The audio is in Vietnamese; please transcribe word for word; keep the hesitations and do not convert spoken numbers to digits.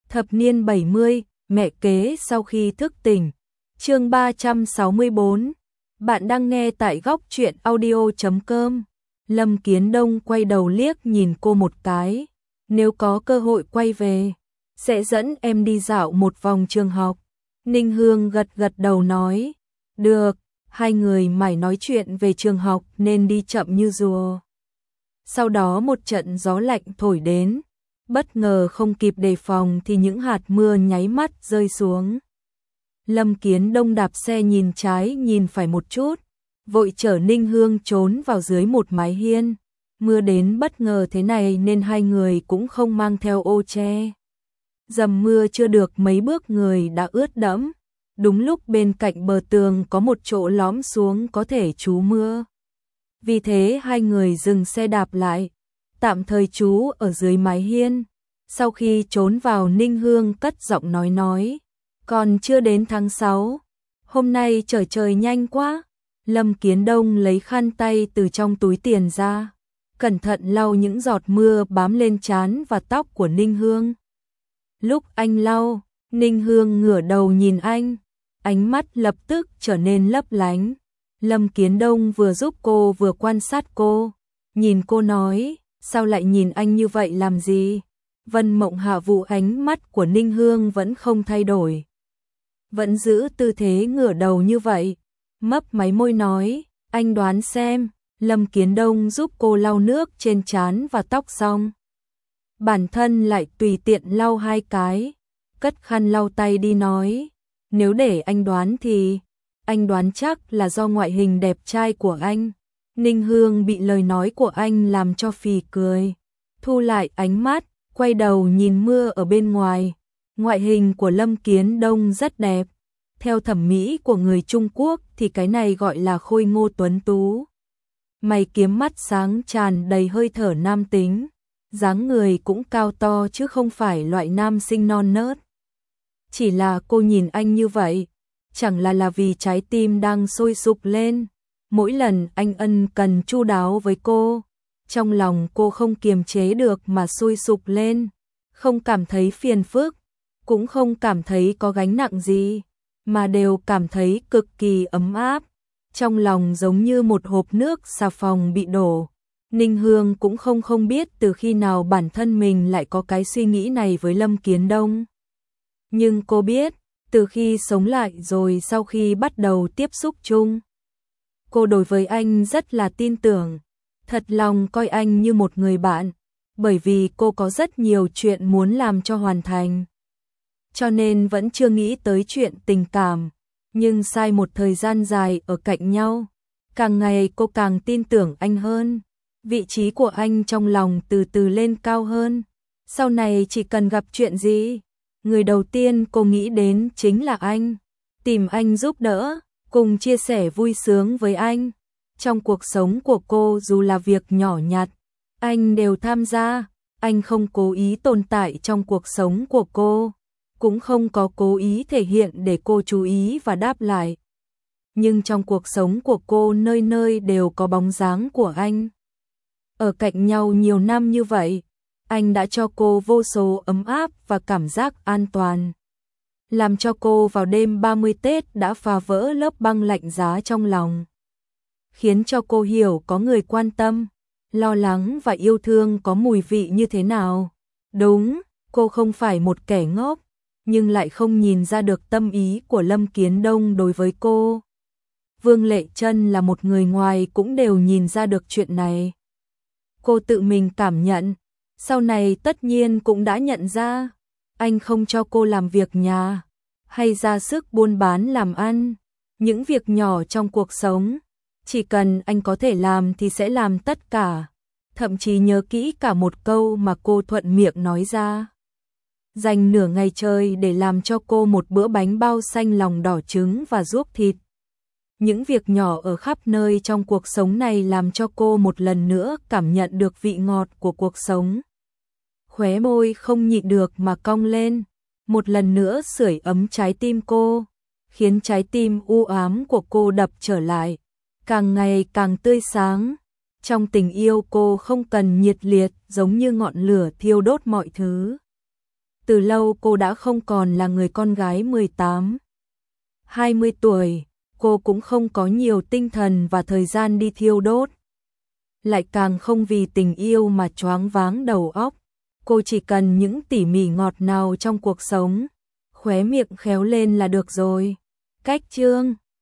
Thập niên bảy mươi, mẹ kế sau khi thức tỉnh. Chương ba trăm sáu mươi bốn. Bạn đang nghe tại góc truyện audio chấm com. Lâm Kiến Đông quay đầu liếc nhìn cô một cái. Nếu có cơ hội quay về, sẽ dẫn em đi dạo một vòng trường học. Ninh Hương gật gật đầu nói. Được, hai người mải nói chuyện về trường học nên đi chậm như rùa. Sau đó một trận gió lạnh thổi đến. Bất ngờ không kịp đề phòng thì những hạt mưa nháy mắt rơi xuống. Lâm Kiến Đông đạp xe nhìn trái nhìn phải một chút, vội chở Ninh Hương trốn vào dưới một mái hiên. Mưa đến bất ngờ thế này nên hai người cũng không mang theo ô che. Dầm mưa chưa được mấy bước người đã ướt đẫm. Đúng lúc bên cạnh bờ tường có một chỗ lõm xuống có thể trú mưa. Vì thế hai người dừng xe đạp lại, tạm thời trú ở dưới mái hiên. Sau khi trốn vào, Ninh Hương cất giọng nói nói, còn chưa đến tháng sáu, hôm nay trời trời nhanh quá. Lâm Kiến Đông lấy khăn tay từ trong túi tiền ra, cẩn thận lau những giọt mưa bám lên trán và tóc của Ninh Hương. Lúc anh lau, Ninh Hương ngửa đầu nhìn anh, ánh mắt lập tức trở nên lấp lánh. Lâm Kiến Đông vừa giúp cô vừa quan sát cô, nhìn cô nói, sao lại nhìn anh như vậy làm gì? Vân Mộng Hạ vụ ánh mắt của Ninh Hương vẫn không thay đổi, vẫn giữ tư thế ngửa đầu như vậy, mấp máy môi nói, anh đoán xem. Lâm Kiến Đông giúp cô lau nước trên trán và tóc xong, bản thân lại tùy tiện lau hai cái, cất khăn lau tay đi nói, nếu để anh đoán thì anh đoán chắc là do ngoại hình đẹp trai của anh. Ninh Hương bị lời nói của anh làm cho phì cười, thu lại ánh mắt, quay đầu nhìn mưa ở bên ngoài. Ngoại hình của Lâm Kiến Đông rất đẹp, theo thẩm mỹ của người Trung Quốc thì cái này gọi là khôi ngô tuấn tú. Mày kiếm mắt sáng tràn đầy hơi thở nam tính, dáng người cũng cao to chứ không phải loại nam sinh non nớt. Chỉ là cô nhìn anh như vậy, chẳng là là vì trái tim đang sôi sục lên. Mỗi lần anh ân cần chu đáo với cô, trong lòng cô không kiềm chế được mà sôi sục lên, không cảm thấy phiền phức, cũng không cảm thấy có gánh nặng gì, mà đều cảm thấy cực kỳ ấm áp. Trong lòng giống như một hộp nước xà phòng bị đổ. Ninh Hương cũng không không biết từ khi nào bản thân mình lại có cái suy nghĩ này với Lâm Kiến Đông. Nhưng cô biết, từ khi sống lại rồi sau khi bắt đầu tiếp xúc chung, cô đối với anh rất là tin tưởng, thật lòng coi anh như một người bạn, bởi vì cô có rất nhiều chuyện muốn làm cho hoàn thành. Cho nên vẫn chưa nghĩ tới chuyện tình cảm, nhưng sai một thời gian dài ở cạnh nhau, càng ngày cô càng tin tưởng anh hơn, vị trí của anh trong lòng từ từ lên cao hơn. Sau này chỉ cần gặp chuyện gì, người đầu tiên cô nghĩ đến chính là anh, tìm anh giúp đỡ, cùng chia sẻ vui sướng với anh. Trong cuộc sống của cô dù là việc nhỏ nhặt, anh đều tham gia, anh không cố ý tồn tại trong cuộc sống của cô, cũng không có cố ý thể hiện để cô chú ý và đáp lại. Nhưng trong cuộc sống của cô nơi nơi đều có bóng dáng của anh. Ở cạnh nhau nhiều năm như vậy, anh đã cho cô vô số ấm áp và cảm giác an toàn, làm cho cô vào đêm ba mươi Tết đã phá vỡ lớp băng lạnh giá trong lòng, khiến cho cô hiểu có người quan tâm, lo lắng và yêu thương có mùi vị như thế nào. Đúng, cô không phải một kẻ ngốc, nhưng lại không nhìn ra được tâm ý của Lâm Kiến Đông đối với cô. Vương Lệ Trân là một người ngoài cũng đều nhìn ra được chuyện này. Cô tự mình cảm nhận, sau này tất nhiên cũng đã nhận ra, anh không cho cô làm việc nhà, hay ra sức buôn bán làm ăn, những việc nhỏ trong cuộc sống, chỉ cần anh có thể làm thì sẽ làm tất cả, thậm chí nhớ kỹ cả một câu mà cô thuận miệng nói ra. Dành nửa ngày trời để làm cho cô một bữa bánh bao xanh lòng đỏ trứng và ruốc thịt. Những việc nhỏ ở khắp nơi trong cuộc sống này làm cho cô một lần nữa cảm nhận được vị ngọt của cuộc sống. Khóe môi không nhịn được mà cong lên, một lần nữa sưởi ấm trái tim cô, khiến trái tim u ám của cô đập trở lại, càng ngày càng tươi sáng. Trong tình yêu cô không cần nhiệt liệt giống như ngọn lửa thiêu đốt mọi thứ. Từ lâu cô đã không còn là người con gái mười tám, hai mươi tuổi, cô cũng không có nhiều tinh thần và thời gian đi thiêu đốt. Lại càng không vì tình yêu mà choáng váng đầu óc. Cô chỉ cần những tỉ mỉ ngọt ngào trong cuộc sống, khóe miệng khéo lên là được rồi. Cách chương